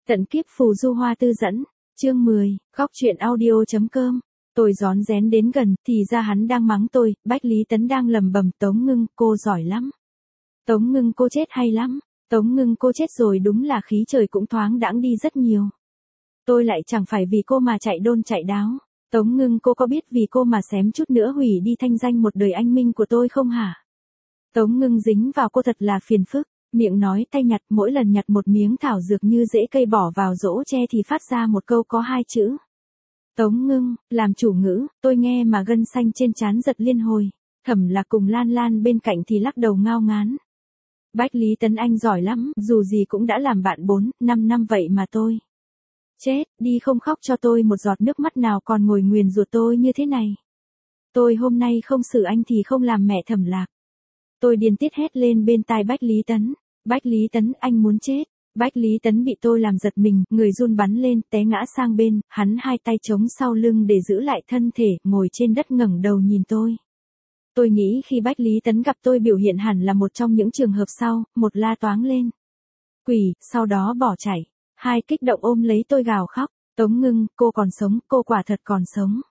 Tận kiếp phù du hoa tư dẫn, chương 10, góc truyện audio.com. Tôi rón rén đến gần, thì ra hắn đang mắng tôi, Bách Lý Tấn đang lầm bầm, Tống Ngưng, cô giỏi lắm. Tống Ngưng cô chết hay lắm. Tống Ngưng cô chết rồi, đúng là khí trời cũng thoáng đãng đi rất nhiều. Tôi lại chẳng phải vì cô mà chạy đôn chạy đáo. Tống Ngưng cô có biết vì cô mà xém chút nữa hủy đi thanh danh một đời anh minh của tôi không hả? Tống Ngưng dính vào cô thật là phiền phức. Miệng nói tay nhặt, mỗi lần nhặt một miếng thảo dược như rễ cây bỏ vào rỗ tre thì phát ra một câu có hai chữ. Tống Ngưng, làm chủ ngữ, tôi nghe mà gân xanh trên trán giật liên hồi. Thẩm Lạc cùng Lan Lan bên cạnh thì lắc đầu ngao ngán. Bách Lý Tấn anh giỏi lắm, dù gì cũng đã làm bạn 4-5 năm vậy mà tôi. Chết, đi không khóc cho tôi một giọt nước mắt nào còn ngồi nguyền rủa tôi như thế này. Tôi hôm nay không xử anh thì không làm mẹ Thẩm Lạc. Tôi điên tiết hét lên bên tai Bách Lý Tấn. Bách Lý Tấn, anh muốn chết. Bách Lý Tấn bị tôi làm giật mình, người run bắn lên, té ngã sang bên, hắn hai tay chống sau lưng để giữ lại thân thể, ngồi trên đất ngẩng đầu nhìn tôi. Tôi nghĩ khi Bách Lý Tấn gặp tôi biểu hiện hẳn là một trong những trường hợp sau, một la toáng lên. Quỷ, sau đó bỏ chạy. Hai kích động ôm lấy tôi gào khóc. Tống Ngưng, cô còn sống, cô quả thật còn sống.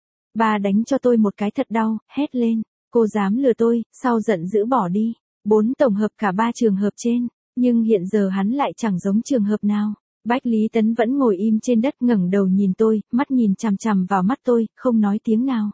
Ba đánh cho tôi một cái thật đau, hét lên. Cô dám lừa tôi, sau giận dữ bỏ đi. 4 tổng hợp cả 3 trường hợp trên, nhưng hiện giờ hắn lại chẳng giống trường hợp nào. Bách Lý Tấn vẫn ngồi im trên đất ngẩng đầu nhìn tôi, mắt nhìn chằm chằm vào mắt tôi, không nói tiếng nào.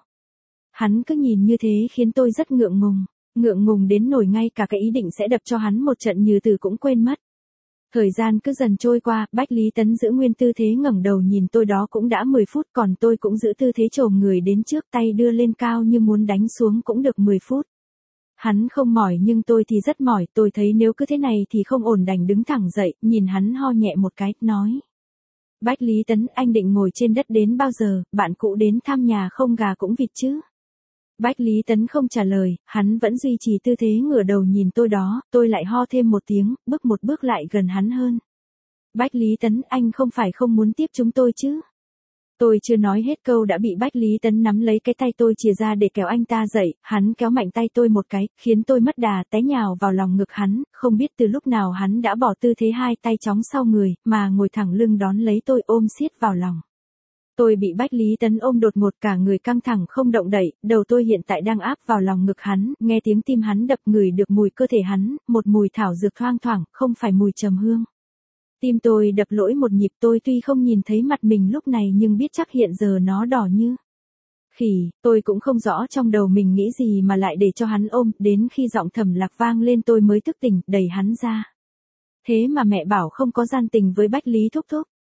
Hắn cứ nhìn như thế khiến tôi rất ngượng ngùng đến nổi ngay cả cái ý định sẽ đập cho hắn một trận như từ cũng quên mất. Thời gian cứ dần trôi qua, Bách Lý Tấn giữ nguyên tư thế ngẩng đầu nhìn tôi đó cũng đã 10 phút, còn tôi cũng giữ tư thế chồm người đến trước, tay đưa lên cao như muốn đánh xuống cũng được 10 phút. Hắn không mỏi nhưng tôi thì rất mỏi, tôi thấy nếu cứ thế này thì không ổn, đành đứng thẳng dậy, nhìn hắn ho nhẹ một cái, nói. Bách Lý Tấn, anh định ngồi trên đất đến bao giờ, bạn cũ đến thăm nhà không gà cũng vịt chứ? Bách Lý Tấn không trả lời, hắn vẫn duy trì tư thế ngửa đầu nhìn tôi đó, tôi lại ho thêm một tiếng, bước một bước lại gần hắn hơn. Bách Lý Tấn, anh không phải không muốn tiếp chúng tôi chứ? Tôi chưa nói hết câu đã bị Bách Lý Tấn nắm lấy cái tay tôi chìa ra để kéo anh ta dậy, hắn kéo mạnh tay tôi một cái, khiến tôi mất đà té nhào vào lòng ngực hắn, không biết từ lúc nào hắn đã bỏ tư thế hai tay chóng sau người, mà ngồi thẳng lưng đón lấy tôi ôm siết vào lòng. Tôi bị Bách Lý Tấn ôm đột ngột, cả người căng thẳng không động đậy, đầu tôi hiện tại đang áp vào lòng ngực hắn, nghe tiếng tim hắn đập, ngửi được mùi cơ thể hắn, một mùi thảo dược thoang thoảng, không phải mùi trầm hương. Tim tôi đập lỗi một nhịp, tôi tuy không nhìn thấy mặt mình lúc này nhưng biết chắc hiện giờ nó đỏ như khỉ, tôi cũng không rõ trong đầu mình nghĩ gì mà lại để cho hắn ôm, đến khi giọng Thẩm Lạc vang lên tôi mới thức tỉnh, đẩy hắn ra. Thế mà mẹ bảo không có gian tình với Bách Lý thúc thúc.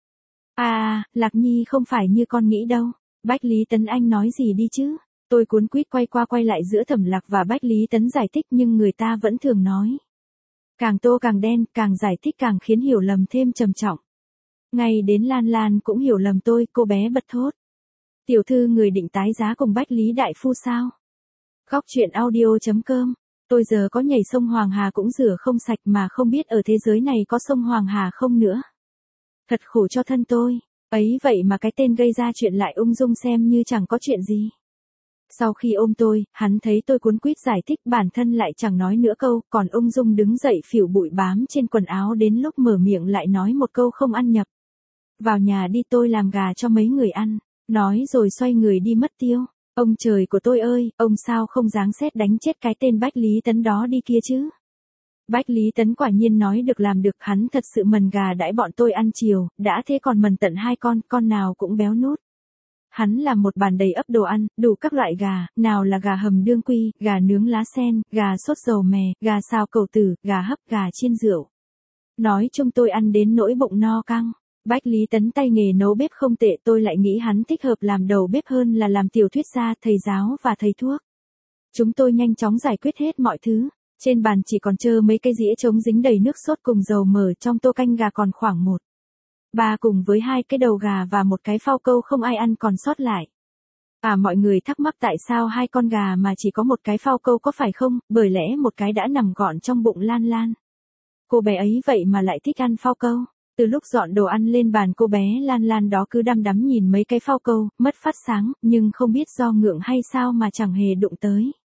Lạc Nhi không phải như con nghĩ đâu. Bách Lý Tấn anh nói gì đi chứ? Tôi cuốn quýt quay qua quay lại giữa Thẩm Lạc và Bách Lý Tấn giải thích nhưng người ta vẫn thường nói. Càng tô càng đen, càng giải thích càng khiến hiểu lầm thêm trầm trọng. Ngay đến Lan Lan cũng hiểu lầm tôi, cô bé bật thốt. Tiểu thư người định tái giá cùng Bách Lý đại phu sao? Góc truyện audio.com. Tôi giờ có nhảy sông Hoàng Hà cũng rửa không sạch mà không biết ở thế giới này có sông Hoàng Hà không nữa. Thật khổ cho thân tôi. Ấy vậy mà cái tên gây ra chuyện lại ung dung xem như chẳng có chuyện gì. Sau khi ôm tôi, hắn thấy tôi cuốn quýt giải thích bản thân lại chẳng nói nữa câu, còn ung dung đứng dậy phủi bụi bám trên quần áo đến lúc mở miệng lại nói một câu không ăn nhập. Vào nhà đi, tôi làm gà cho mấy người ăn. Nói rồi xoay người đi mất tiêu. Ông trời của tôi ơi, ông sao không giáng sét đánh chết cái tên Bách Lý Tấn đó đi kia chứ? Bách Lý Tấn quả nhiên nói được làm được, hắn thật sự mần gà đãi bọn tôi ăn chiều, đã thế còn mần tận 2 con nào cũng béo nút. Hắn làm một bàn đầy ắp đồ ăn, đủ các loại gà, nào là gà hầm đương quy, gà nướng lá sen, gà sốt dầu mè, gà xào cẩu tử, gà hấp, gà chiên rượu. Nói chung tôi ăn đến nỗi bụng no căng. Bách Lý Tấn tay nghề nấu bếp không tệ, tôi lại nghĩ hắn thích hợp làm đầu bếp hơn là làm tiểu thuyết gia, thầy giáo và thầy thuốc. Chúng tôi nhanh chóng giải quyết hết mọi thứ. Trên bàn chỉ còn trơ mấy cái dĩa trống dính đầy nước sốt cùng dầu mỡ, trong tô canh gà còn khoảng 1/3 cùng với 2 cái đầu gà và một cái phao câu không ai ăn còn sót lại. Mọi người thắc mắc tại sao 2 con gà mà chỉ có một cái phao câu có phải không, bởi lẽ một cái đã nằm gọn trong bụng Lan Lan. Cô bé ấy vậy mà lại thích ăn phao câu. Từ lúc dọn đồ ăn lên bàn, cô bé Lan Lan đó cứ đăm đắm nhìn mấy cái phao câu, mất phát sáng, nhưng không biết do ngượng hay sao mà chẳng hề đụng tới.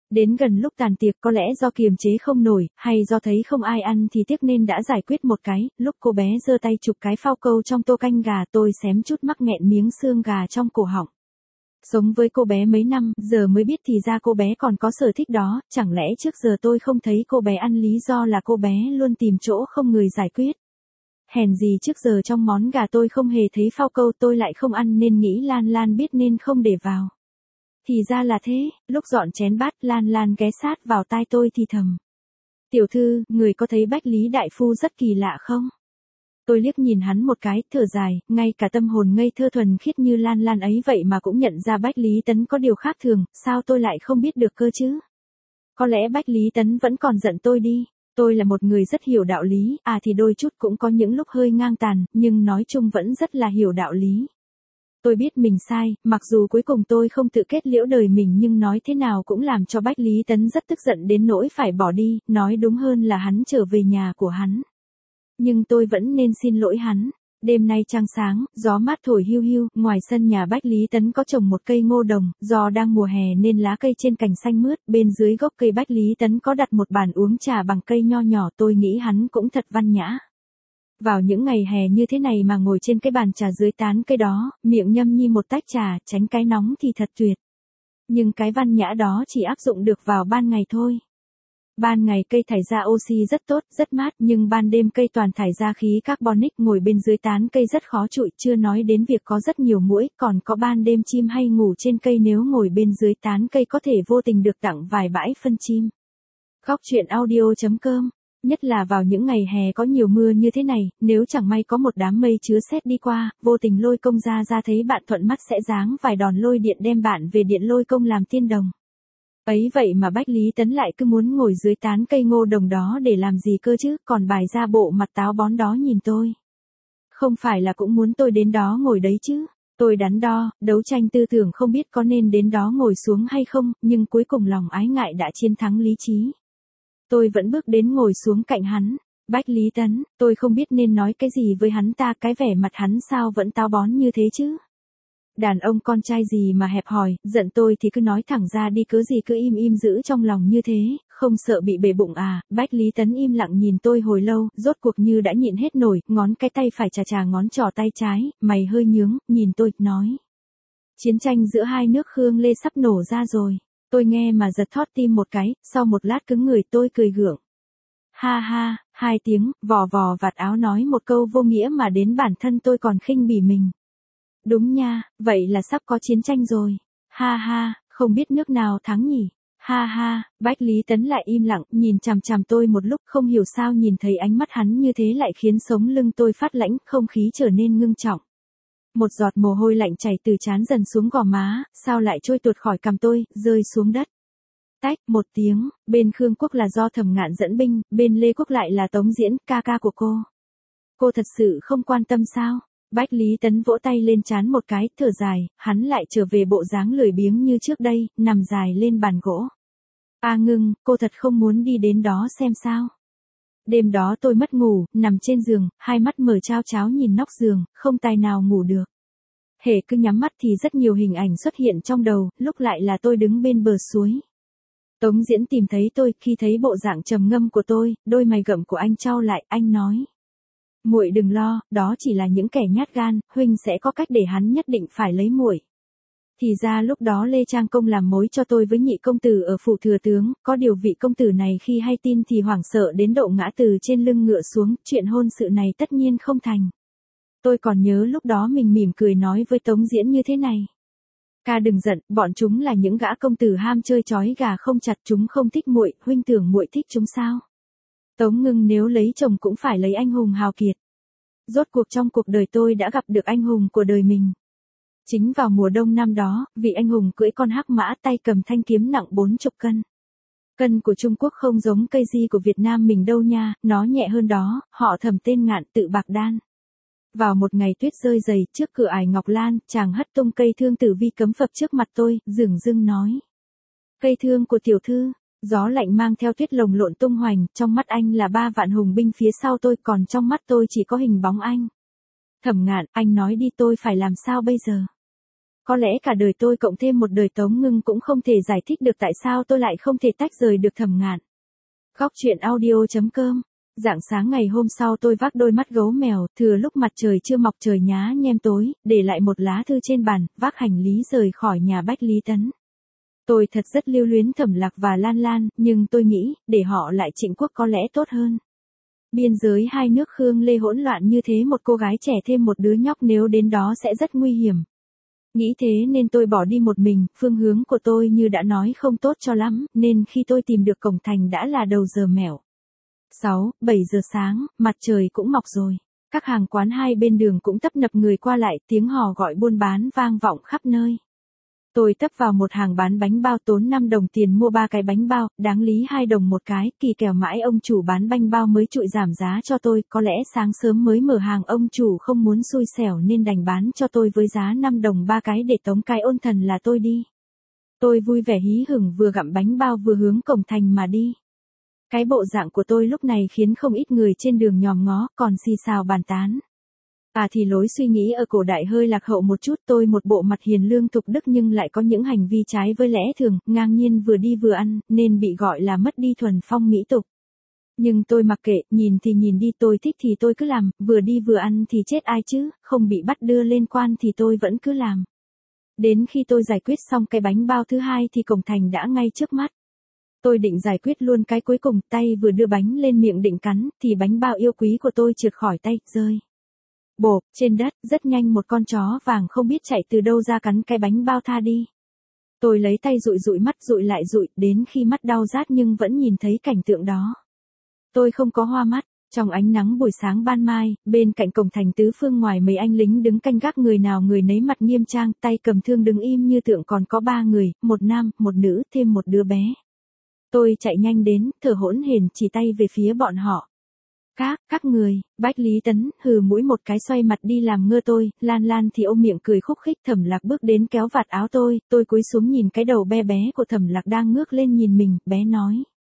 Đến gần lúc tàn tiệc có lẽ do kiềm chế không nổi, hay do thấy không ai ăn thì tiếc nên đã giải quyết một cái, lúc cô bé giơ tay chụp cái phao câu trong tô canh gà tôi xém chút mắc nghẹn miếng xương gà trong cổ họng. Sống với cô bé mấy năm, giờ mới biết thì ra cô bé còn có sở thích đó, chẳng lẽ trước giờ tôi không thấy cô bé ăn lý do là cô bé luôn tìm chỗ không người giải quyết. Hèn gì trước giờ trong món gà tôi không hề thấy phao câu tôi lại không ăn nên nghĩ Lan Lan biết nên không để vào. Thì ra là thế, lúc dọn chén bát Lan Lan ghé sát vào tai tôi thì thầm. Tiểu thư, người có thấy Bách Lý Đại Phu rất kỳ lạ không? Tôi liếc nhìn hắn một cái, thở dài, ngay cả tâm hồn ngây thơ thuần khiết như Lan Lan ấy vậy mà cũng nhận ra Bách Lý Tấn có điều khác thường, sao tôi lại không biết được cơ chứ? Có lẽ Bách Lý Tấn vẫn còn giận tôi đi. Tôi là một người rất hiểu đạo lý, thì đôi chút cũng có những lúc hơi ngang tàn, nhưng nói chung vẫn rất là hiểu đạo lý. Tôi biết mình sai, mặc dù cuối cùng tôi không tự kết liễu đời mình nhưng nói thế nào cũng làm cho Bách Lý Tấn rất tức giận đến nỗi phải bỏ đi, nói đúng hơn là hắn trở về nhà của hắn. Nhưng tôi vẫn nên xin lỗi hắn. Đêm nay trăng sáng, gió mát thổi hiu hiu, ngoài sân nhà Bách Lý Tấn có trồng một cây ngô đồng, do đang mùa hè nên lá cây trên cành xanh mướt, bên dưới gốc cây Bách Lý Tấn có đặt một bàn uống trà bằng cây nho nhỏ, tôi nghĩ hắn cũng thật văn nhã. Vào những ngày hè như thế này mà ngồi trên cái bàn trà dưới tán cây đó, miệng nhâm nhi một tách trà, tránh cái nóng thì thật tuyệt. Nhưng cái văn nhã đó chỉ áp dụng được vào ban ngày thôi. Ban ngày cây thải ra oxy rất tốt, rất mát, nhưng ban đêm cây toàn thải ra khí carbonic, ngồi bên dưới tán cây rất khó chịu, chưa nói đến việc có rất nhiều muỗi, còn có ban đêm chim hay ngủ trên cây, nếu ngồi bên dưới tán cây có thể vô tình được tặng vài bãi phân chim. Góc truyện audio.com. Nhất là vào những ngày hè có nhiều mưa như thế này, nếu chẳng may có một đám mây chứa sét đi qua, vô tình lôi công ra thấy bạn thuận mắt sẽ giáng vài đòn lôi điện đem bạn về điện lôi công làm tiên đồng. Ấy vậy mà Bách Lý Tấn lại cứ muốn ngồi dưới tán cây ngô đồng đó để làm gì cơ chứ, còn bài ra bộ mặt táo bón đó nhìn tôi. Không phải là cũng muốn tôi đến đó ngồi đấy chứ. Tôi đắn đo, đấu tranh tư tưởng không biết có nên đến đó ngồi xuống hay không, nhưng cuối cùng lòng ái ngại đã chiến thắng lý trí. Tôi vẫn bước đến ngồi xuống cạnh hắn. Bách Lý Tấn, tôi không biết nên nói cái gì với hắn ta, cái vẻ mặt hắn sao vẫn táo bón như thế chứ. Đàn ông con trai gì mà hẹp hòi, giận tôi thì cứ nói thẳng ra đi, cứ gì cứ im im giữ trong lòng như thế, không sợ bị bể bụng à. Bách Lý Tấn im lặng nhìn tôi hồi lâu, rốt cuộc như đã nhịn hết nổi, ngón cái tay phải chà ngón trỏ tay trái, mày hơi nhướng, nhìn tôi, nói. Chiến tranh giữa hai nước Khương Lê sắp nổ ra rồi. Tôi nghe mà giật thót tim một cái, sau một lát cứng người tôi cười gượng. Ha ha, 2 tiếng, vò vạt áo nói một câu vô nghĩa mà đến bản thân tôi còn khinh bỉ mình. Đúng nha, vậy là sắp có chiến tranh rồi. Ha ha, không biết nước nào thắng nhỉ. Ha ha, Bách Lý Tấn lại im lặng, nhìn chằm chằm tôi một lúc, không hiểu sao nhìn thấy ánh mắt hắn như thế lại khiến sống lưng tôi phát lạnh, không khí trở nên ngưng trọng. Một giọt mồ hôi lạnh chảy từ trán dần xuống gò má, sao lại trôi tuột khỏi cằm tôi, rơi xuống đất. Tách, một tiếng, bên Khương Quốc là do Thẩm Ngạn dẫn binh, bên Lê Quốc lại là Tống Diễn, ca ca của cô. Cô thật sự không quan tâm sao? Bách Lý Tấn vỗ tay lên trán một cái, thở dài, hắn lại trở về bộ dáng lười biếng như trước đây, nằm dài lên bàn gỗ. Ngưng, cô thật không muốn đi đến đó xem sao? Đêm đó tôi mất ngủ, nằm trên giường, hai mắt mở trao tráo nhìn nóc giường, không tài nào ngủ được. Hễ cứ nhắm mắt thì rất nhiều hình ảnh xuất hiện trong đầu, lúc lại là tôi đứng bên bờ suối. Tống Diễn tìm thấy tôi, khi thấy bộ dạng trầm ngâm của tôi, đôi mày gậm của anh chau lại, anh nói. Muội đừng lo, đó chỉ là những kẻ nhát gan, huynh sẽ có cách để hắn nhất định phải lấy muội. Thì ra lúc đó Lê Trang Công làm mối cho tôi với nhị công tử ở phủ thừa tướng, có điều vị công tử này khi hay tin thì hoảng sợ đến độ ngã từ trên lưng ngựa xuống, chuyện hôn sự này tất nhiên không thành. Tôi còn nhớ lúc đó mình mỉm cười nói với Tống Diễn như thế này. Ca đừng giận, bọn chúng là những gã công tử ham chơi chói gà không chặt, chúng không thích muội, huynh tưởng muội thích chúng sao? Tống Ngưng nếu lấy chồng cũng phải lấy anh hùng hào kiệt. Rốt cuộc trong cuộc đời tôi đã gặp được anh hùng của đời mình. Chính vào mùa đông năm đó, vị anh hùng cưỡi con hắc mã, tay cầm thanh kiếm nặng 40 cân. Cân của Trung Quốc không giống cây di của Việt Nam mình đâu nha, nó nhẹ hơn đó, họ Thẩm tên Ngạn tự bạc đan. Vào một ngày tuyết rơi dày, trước cửa ải Ngọc Lan, chàng hất tung cây thương tử vi cấm phập trước mặt tôi, dửng dưng nói. Cây thương của tiểu thư. Gió lạnh mang theo tuyết lồng lộn tung hoành, trong mắt anh là 3 vạn hùng binh phía sau tôi, còn trong mắt tôi chỉ có hình bóng anh. Thẩm Ngạn, anh nói đi, tôi phải làm sao bây giờ? có lẽ cả đời tôi cộng thêm một đời Tống Ngưng cũng không thể giải thích được tại sao tôi lại không thể tách rời được Thẩm Ngạn. Góc truyện audio.com. Rạng sáng ngày hôm sau tôi vác đôi mắt gấu mèo, thừa lúc mặt trời chưa mọc trời nhá nhem tối, để lại một lá thư trên bàn, vác hành lý rời khỏi nhà Bách Lý Tấn. Tôi thật rất lưu luyến Thẩm Lạc và Lan Lan, nhưng tôi nghĩ, để họ lại Trịnh Quốc có lẽ tốt hơn. Biên giới hai nước Khương Lê hỗn loạn như thế, một cô gái trẻ thêm một đứa nhóc nếu đến đó sẽ rất nguy hiểm. Nghĩ thế nên tôi bỏ đi một mình, phương hướng của tôi như đã nói không tốt cho lắm, nên khi tôi tìm được cổng thành đã là đầu giờ mẻo. 7 giờ sáng, mặt trời cũng mọc rồi. Các hàng quán hai bên đường cũng tấp nập người qua lại, tiếng hò gọi buôn bán vang vọng khắp nơi. Tôi tấp vào một hàng bán bánh bao, tốn 5 đồng tiền mua 3 cái bánh bao, đáng lý 2 đồng một cái, kỳ kèo mãi ông chủ bán bánh bao mới chụi giảm giá cho tôi, có lẽ sáng sớm mới mở hàng ông chủ không muốn xui xẻo nên đành bán cho tôi với giá 5 đồng 3 cái để tống cái ôn thần là tôi đi. Tôi vui vẻ hí hửng vừa gặm bánh bao vừa hướng cổng thành mà đi. Cái bộ dạng của tôi lúc này khiến không ít người trên đường nhòm ngó, còn xì xào bàn tán. Thì lối suy nghĩ ở cổ đại hơi lạc hậu một chút, tôi một bộ mặt hiền lương thục đức nhưng lại có những hành vi trái với lẽ thường, ngang nhiên vừa đi vừa ăn, nên bị gọi là mất đi thuần phong mỹ tục. Nhưng tôi mặc kệ, nhìn thì nhìn đi, tôi thích thì tôi cứ làm, vừa đi vừa ăn thì chết ai chứ, không bị bắt đưa lên quan thì tôi vẫn cứ làm. Đến khi tôi giải quyết xong cái bánh bao thứ hai thì cổng thành đã ngay trước mắt. Tôi định giải quyết luôn cái cuối cùng, tay vừa đưa bánh lên miệng định cắn, thì bánh bao yêu quý của tôi trượt khỏi tay, rơi. Bộp, trên đất, rất nhanh một con chó vàng không biết chạy từ đâu ra cắn cái bánh bao tha đi. Tôi lấy tay dụi dụi mắt dụi lại dụi, đến khi mắt đau rát nhưng vẫn nhìn thấy cảnh tượng đó. Tôi không có hoa mắt, trong ánh nắng buổi sáng ban mai, bên cạnh cổng thành tứ phương ngoài mấy anh lính đứng canh gác người nào người nấy mặt nghiêm trang, tay cầm thương đứng im như tượng, còn có 3 người, một nam, một nữ, thêm một đứa bé. Tôi chạy nhanh đến, thở hổn hển chỉ tay về phía bọn họ. Các người, Bách Lý Tấn, hừ mũi một cái xoay mặt đi làm ngơ tôi, Lan Lan thì ôm miệng cười khúc khích. Thẩm Lạc bước đến kéo vạt áo tôi cúi xuống nhìn cái đầu bé bé của Thẩm Lạc đang ngước lên nhìn mình, bé nói.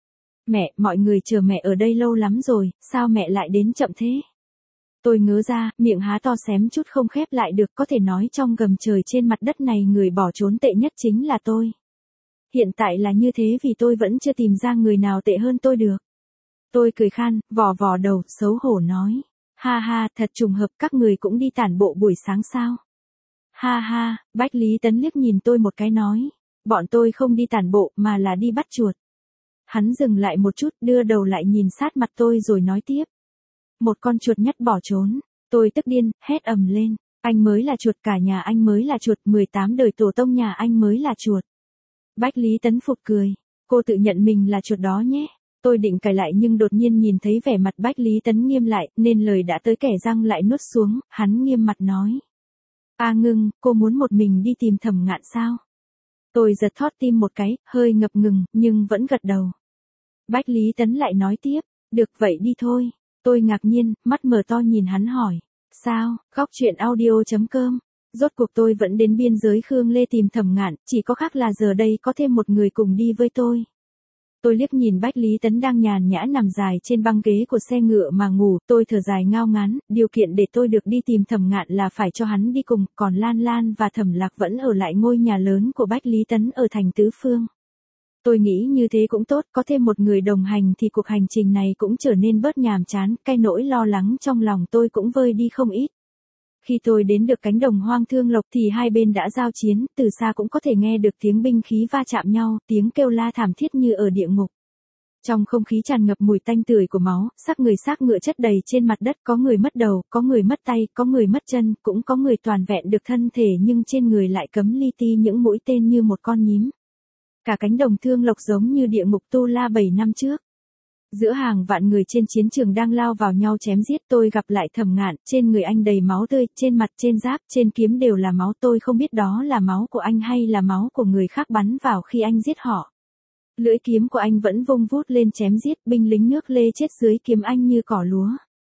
Mẹ, mọi người chờ mẹ ở đây lâu lắm rồi, sao mẹ lại đến chậm thế? Tôi ngớ ra, miệng há to xém chút không khép lại được, có thể nói trong gầm trời trên mặt đất này người bỏ trốn tệ nhất chính là tôi. Hiện tại là như thế vì tôi vẫn chưa tìm ra người nào tệ hơn tôi được. Tôi cười khan, vò vò đầu, xấu hổ nói. Ha ha, thật trùng hợp, các người cũng đi tản bộ buổi sáng sao? Ha ha, Bách Lý Tấn liếc nhìn tôi một cái nói. Bọn tôi không đi tản bộ mà là đi bắt chuột. Hắn dừng lại một chút, đưa đầu lại nhìn sát mặt tôi rồi nói tiếp. Một con chuột nhắt bỏ trốn. Tôi tức điên, hét ầm lên. Anh mới là chuột, cả nhà anh mới là chuột, 18 đời tổ tông nhà anh mới là chuột. Bách Lý Tấn phụt cười. Cô tự nhận mình là chuột đó nhé. Tôi định cãi lại nhưng đột nhiên nhìn thấy vẻ mặt Bách Lý Tấn nghiêm lại, nên lời đã tới kẻ răng lại nuốt xuống, hắn nghiêm mặt nói. Ngưng, cô muốn một mình đi tìm Thẩm Ngạn sao? Tôi giật thót tim một cái, hơi ngập ngừng, nhưng vẫn gật đầu. Bách Lý Tấn lại nói tiếp, được vậy đi thôi. Tôi ngạc nhiên, mắt mở to nhìn hắn hỏi. Sao, góc truyện audio.com. Rốt cuộc tôi vẫn đến biên giới Khương Lê tìm Thẩm Ngạn, chỉ có khác là giờ đây có thêm một người cùng đi với tôi. Tôi liếc nhìn Bách Lý Tấn đang nhàn nhã nằm dài trên băng ghế của xe ngựa mà ngủ, tôi thở dài ngao ngán, điều kiện để tôi được đi tìm Thẩm Ngạn là phải cho hắn đi cùng, còn Lan Lan và Thẩm Lạc vẫn ở lại ngôi nhà lớn của Bách Lý Tấn ở thành Tứ Phương. Tôi nghĩ như thế cũng tốt, có thêm một người đồng hành thì cuộc hành trình này cũng trở nên bớt nhàm chán, cái nỗi lo lắng trong lòng tôi cũng vơi đi không ít. Khi tôi đến được cánh đồng hoang Thương Lộc thì hai bên đã giao chiến, từ xa cũng có thể nghe được tiếng binh khí va chạm nhau, tiếng kêu la thảm thiết như ở địa ngục. Trong không khí tràn ngập mùi tanh tưởi của máu, xác ngựa chất đầy trên mặt đất, có người mất đầu, có người mất tay, có người mất chân, cũng có người toàn vẹn được thân thể nhưng trên người lại cấm li ti những mũi tên như một con nhím. Cả cánh đồng Thương Lộc giống như địa ngục Tu La 7 năm trước. Giữa hàng vạn người trên chiến trường đang lao vào nhau chém giết, tôi gặp lại Thẩm Ngạn, trên người anh đầy máu tươi, trên mặt, trên giáp, trên kiếm đều là máu, tôi không biết đó là máu của anh hay là máu của người khác bắn vào khi anh giết họ. Lưỡi kiếm của anh vẫn vung vút lên chém giết, binh lính nước Lê chết dưới kiếm anh như cỏ lúa.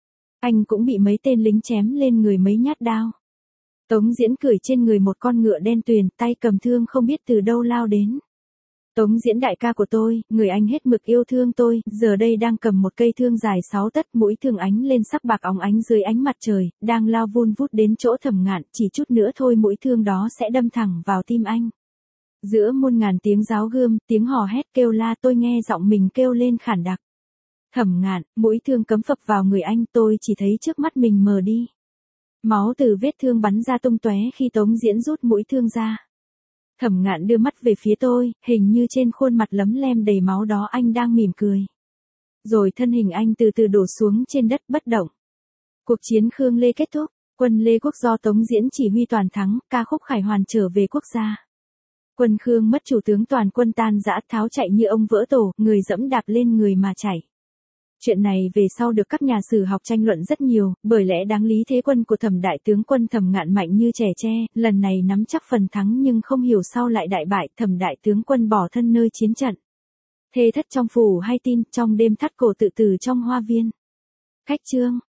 Anh cũng bị mấy tên lính chém lên người mấy nhát đao. Tống Diễn cười trên người một con ngựa đen tuyền, tay cầm thương không biết từ đâu lao đến. Tống Diễn đại ca của tôi, người anh hết mực yêu thương tôi, giờ đây đang cầm một cây thương dài 6 tấc, mũi thương ánh lên sắc bạc óng ánh dưới ánh mặt trời, đang lao vun vút đến chỗ Thẩm Ngạn, chỉ chút nữa thôi mũi thương đó sẽ đâm thẳng vào tim anh. Giữa muôn ngàn tiếng giáo gươm, tiếng hò hét kêu la, tôi nghe giọng mình kêu lên khản đặc. Thẩm Ngạn, mũi thương cắm phập vào người anh, tôi chỉ thấy trước mắt mình mờ đi. Máu từ vết thương bắn ra tung tóe khi Tống Diễn rút mũi thương ra. Thẩm Ngạn đưa mắt về phía tôi, hình như trên khuôn mặt lấm lem đầy máu đó anh đang mỉm cười. Rồi thân hình anh từ từ đổ xuống trên đất bất động. Cuộc chiến Khương Lê kết thúc, quân Lê Quốc do Tống Diễn chỉ huy toàn thắng, ca khúc khải hoàn trở về quốc gia. Quân Khương mất chủ tướng, toàn quân tan rã, tháo chạy như ông vỡ tổ, người dẫm đạp lên người mà chạy. Chuyện này về sau được các nhà sử học tranh luận rất nhiều, bởi lẽ đáng lý thế quân của Thẩm đại tướng quân Thẩm Ngạn mạnh như trẻ tre, lần này nắm chắc phần thắng nhưng không hiểu sao lại đại bại, Thẩm đại tướng quân bỏ thân nơi chiến trận. Thê thất trong phủ hay tin, trong đêm thắt cổ tự tử trong hoa viên. Cách chương